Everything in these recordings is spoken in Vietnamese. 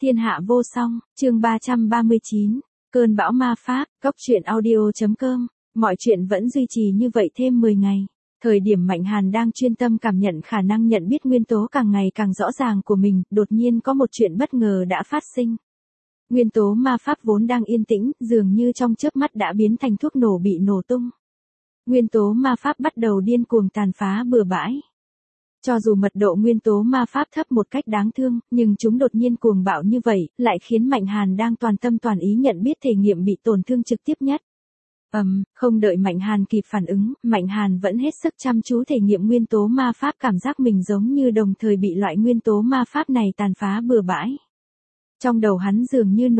Thiên hạ vô song, chương 339, cơn bão ma pháp, góc truyện audio.com, mọi chuyện vẫn duy trì như vậy thêm 10 ngày. Thời điểm Mạnh Hàn đang chuyên tâm cảm nhận khả năng nhận biết nguyên tố càng ngày càng rõ ràng của mình, đột nhiên có một chuyện bất ngờ đã phát sinh. Nguyên tố ma pháp vốn đang yên tĩnh, dường như trong chớp mắt đã biến thành thuốc nổ bị nổ tung. Nguyên tố ma pháp bắt đầu điên cuồng tàn phá bừa bãi. Cho dù mật độ nguyên tố ma pháp thấp một cách đáng thương, nhưng chúng đột nhiên cuồng bạo như vậy, lại khiến Mạnh Hàn đang toàn tâm toàn ý nhận biết thể nghiệm bị tổn thương trực tiếp nhất. Không đợi Mạnh Hàn kịp phản ứng, Mạnh Hàn vẫn hết sức chăm chú thể nghiệm nguyên tố ma pháp, cảm giác mình giống như đồng thời bị loại nguyên tố ma pháp này tàn phá bừa bãi. Trong đầu hắn dường như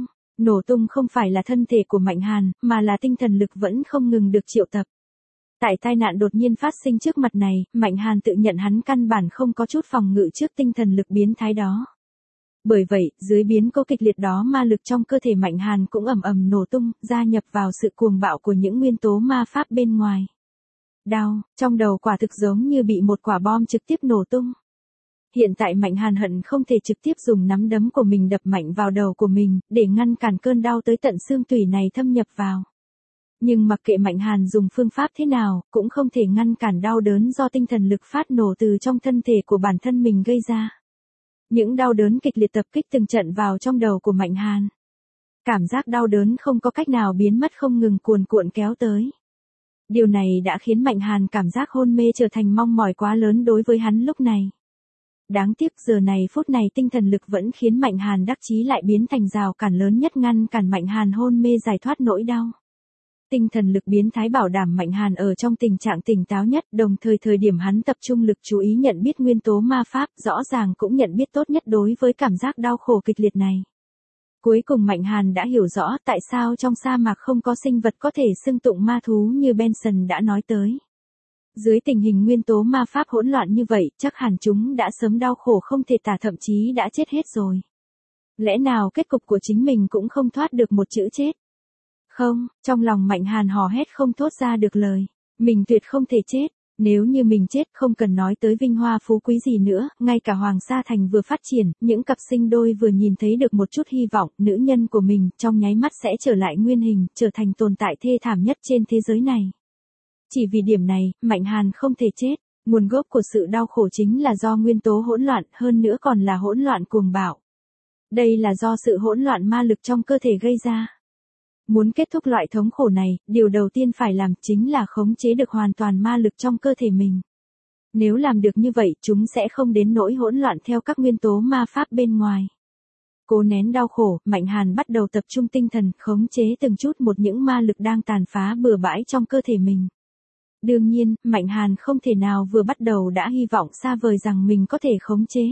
nổ tung không phải là thân thể của Mạnh Hàn, mà là tinh thần lực vẫn không ngừng được triệu tập. Tại tai nạn đột nhiên phát sinh trước mặt này, Mạnh Hàn tự nhận hắn căn bản không có chút phòng ngự trước tinh thần lực biến thái đó. Bởi vậy, dưới biến cố kịch liệt đó ma lực trong cơ thể Mạnh Hàn cũng ầm ầm nổ tung, gia nhập vào sự cuồng bạo của những nguyên tố ma pháp bên ngoài. Đau, trong đầu quả thực giống như bị một quả bom trực tiếp nổ tung. Hiện tại Mạnh Hàn hận không thể trực tiếp dùng nắm đấm của mình đập mạnh vào đầu của mình, để ngăn cản cơn đau tới tận xương tủy này thâm nhập vào. Nhưng mặc kệ Mạnh Hàn dùng phương pháp thế nào, cũng không thể ngăn cản đau đớn do tinh thần lực phát nổ từ trong thân thể của bản thân mình gây ra. Những đau đớn kịch liệt tập kích từng trận vào trong đầu của Mạnh Hàn. Cảm giác đau đớn không có cách nào biến mất, không ngừng cuồn cuộn kéo tới. Điều này đã khiến Mạnh Hàn cảm giác hôn mê trở thành mong mỏi quá lớn đối với hắn lúc này. Đáng tiếc giờ này phút này tinh thần lực vẫn khiến Mạnh Hàn đắc chí lại biến thành rào cản lớn nhất ngăn cản Mạnh Hàn hôn mê giải thoát nỗi đau. Tinh thần lực biến thái bảo đảm Mạnh Hàn ở trong tình trạng tỉnh táo nhất, đồng thời thời điểm hắn tập trung lực chú ý nhận biết nguyên tố ma pháp, rõ ràng cũng nhận biết tốt nhất đối với cảm giác đau khổ kịch liệt này. Cuối cùng Mạnh Hàn đã hiểu rõ tại sao trong sa mạc không có sinh vật có thể xưng tụng ma thú như Benson đã nói tới. Dưới tình hình nguyên tố ma pháp hỗn loạn như vậy, chắc hẳn chúng đã sớm đau khổ không thể tả, thậm chí đã chết hết rồi. Lẽ nào kết cục của chính mình cũng không thoát được một chữ chết? Không, trong lòng Mạnh Hàn hò hét không thốt ra được lời. Mình tuyệt không thể chết. Nếu như mình chết không cần nói tới vinh hoa phú quý gì nữa, ngay cả Hoàng Sa Thành vừa phát triển, những cặp sinh đôi vừa nhìn thấy được một chút hy vọng, nữ nhân của mình trong nháy mắt sẽ trở lại nguyên hình, trở thành tồn tại thê thảm nhất trên thế giới này. Chỉ vì điểm này, Mạnh Hàn không thể chết. Nguồn gốc của sự đau khổ chính là do nguyên tố hỗn loạn, hơn nữa còn là hỗn loạn cuồng bạo. Đây là do sự hỗn loạn ma lực trong cơ thể gây ra. Muốn kết thúc loại thống khổ này, điều đầu tiên phải làm chính là khống chế được hoàn toàn ma lực trong cơ thể mình. Nếu làm được như vậy, chúng sẽ không đến nỗi hỗn loạn theo các nguyên tố ma pháp bên ngoài. Cố nén đau khổ, Mạnh Hàn bắt đầu tập trung tinh thần, khống chế từng chút một những ma lực đang tàn phá bừa bãi trong cơ thể mình. Đương nhiên, Mạnh Hàn không thể nào vừa bắt đầu đã hy vọng xa vời rằng mình có thể khống chế.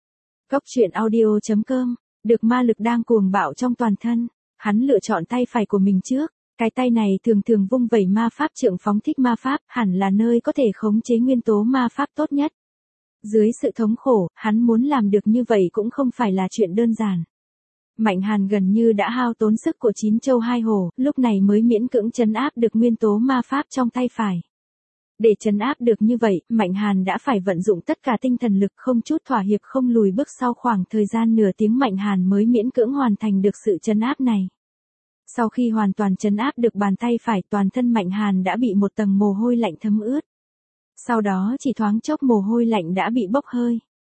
Góc truyện audio.com, được ma lực đang cuồng bạo trong toàn thân. Hắn lựa chọn tay phải của mình trước, cái tay này thường thường vung vẩy ma pháp trượng phóng thích ma pháp, hẳn là nơi có thể khống chế nguyên tố ma pháp tốt nhất. Dưới sự thống khổ, hắn muốn làm được như vậy cũng không phải là chuyện đơn giản. Mạnh Hàn gần như đã hao tốn sức của 9 châu 2 hổ, lúc này mới miễn cưỡng trấn áp được nguyên tố ma pháp trong tay phải. Để trấn áp được như vậy, Mạnh Hàn đã phải vận dụng tất cả tinh thần lực, không chút thỏa hiệp, không lùi bước. Sau khoảng thời gian nửa tiếng Mạnh Hàn mới miễn cưỡng hoàn thành được sự trấn áp này. Sau khi hoàn toàn trấn áp được bàn tay phải, toàn thân Mạnh Hàn đã bị một tầng mồ hôi lạnh thấm ướt. Sau đó chỉ thoáng chốc mồ hôi lạnh đã bị bốc hơi.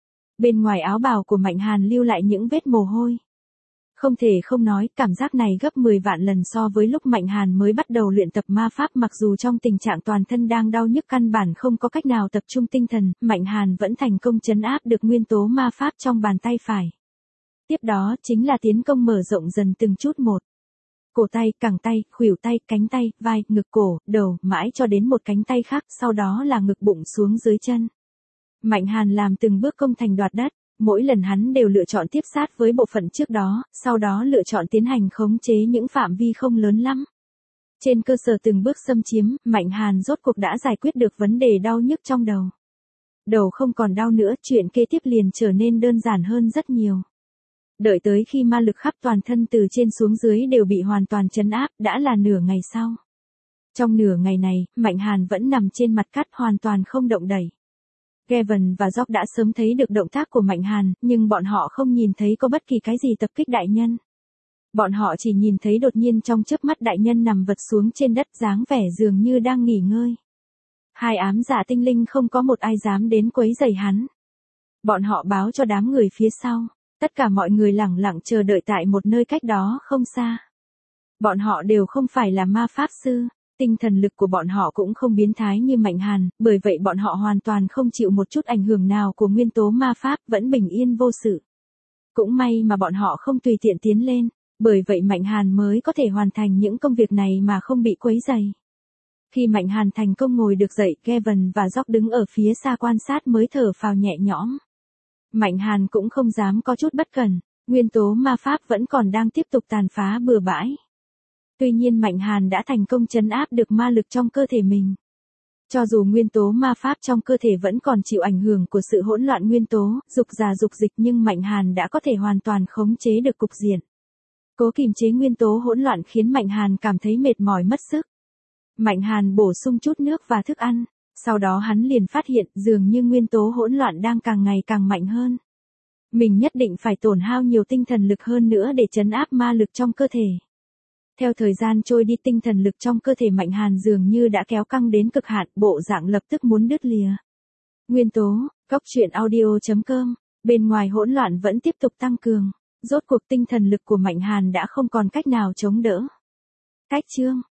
Bên ngoài áo bào của Mạnh Hàn lưu lại những vết mồ hôi. Không thể không nói, cảm giác này gấp 10 vạn lần so với lúc Mạnh Hàn mới bắt đầu luyện tập ma pháp. Mặc dù trong tình trạng toàn thân đang đau nhức căn bản không có cách nào tập trung tinh thần, Mạnh Hàn vẫn thành công trấn áp được nguyên tố ma pháp trong bàn tay phải. Tiếp đó chính là tiến công mở rộng dần từng chút một. Cổ tay, cẳng tay, khuỷu tay, cánh tay, vai, ngực, cổ, đầu, mãi cho đến một cánh tay khác, sau đó là ngực, bụng xuống dưới chân. Mạnh Hàn làm từng bước công thành đoạt đất. Mỗi lần hắn đều lựa chọn tiếp sát với bộ phận trước đó, sau đó lựa chọn tiến hành khống chế những phạm vi không lớn lắm. Trên cơ sở từng bước xâm chiếm, Mạnh Hàn rốt cuộc đã giải quyết được vấn đề đau nhức trong đầu. Đầu không còn đau nữa, chuyện kế tiếp liền trở nên đơn giản hơn rất nhiều. Đợi tới khi ma lực khắp toàn thân từ trên xuống dưới đều bị hoàn toàn trấn áp, đã là nửa ngày sau. Trong nửa ngày này, Mạnh Hàn vẫn nằm trên mặt cát hoàn toàn không động đậy. Kevin và George đã sớm thấy được động tác của Mạnh Hàn, nhưng bọn họ không nhìn thấy có bất kỳ cái gì tập kích đại nhân. Bọn họ chỉ nhìn thấy đột nhiên trong chớp mắt đại nhân nằm vật xuống trên đất dáng vẻ dường như đang nghỉ ngơi. Hai ám dạ tinh linh không có một ai dám đến quấy rầy hắn. Bọn họ báo cho đám người phía sau. Tất cả mọi người lẳng lặng chờ đợi tại một nơi cách đó không xa. Bọn họ đều không phải là ma pháp sư, tinh thần lực của bọn họ cũng không biến thái như Mạnh Hàn, bởi vậy bọn họ hoàn toàn không chịu một chút ảnh hưởng nào của nguyên tố ma pháp, vẫn bình yên vô sự. Cũng may mà bọn họ không tùy tiện tiến lên, bởi vậy Mạnh Hàn mới có thể hoàn thành những công việc này mà không bị quấy rầy. Khi Mạnh Hàn thành công ngồi được dậy, Kevin và George đứng ở phía xa quan sát mới thở phào nhẹ nhõm. Mạnh Hàn cũng không dám có chút bất cẩn, nguyên tố ma pháp vẫn còn đang tiếp tục tàn phá bừa bãi. Tuy nhiên Mạnh Hàn đã thành công trấn áp được ma lực trong cơ thể mình. Cho dù nguyên tố ma pháp trong cơ thể vẫn còn chịu ảnh hưởng của sự hỗn loạn nguyên tố, dục già dục dịch, nhưng Mạnh Hàn đã có thể hoàn toàn khống chế được cục diện. Cố kiềm chế nguyên tố hỗn loạn khiến Mạnh Hàn cảm thấy mệt mỏi mất sức. Mạnh Hàn bổ sung chút nước và thức ăn, sau đó hắn liền phát hiện dường như nguyên tố hỗn loạn đang càng ngày càng mạnh hơn. Mình nhất định phải tổn hao nhiều tinh thần lực hơn nữa để trấn áp ma lực trong cơ thể. Theo thời gian trôi đi, tinh thần lực trong cơ thể Mạnh Hàn dường như đã kéo căng đến cực hạn, bộ dạng lập tức muốn đứt lìa. Nguyên tố, Góc truyện audio.com, bên ngoài hỗn loạn vẫn tiếp tục tăng cường. Rốt cuộc tinh thần lực của Mạnh Hàn đã không còn cách nào chống đỡ. Cách chương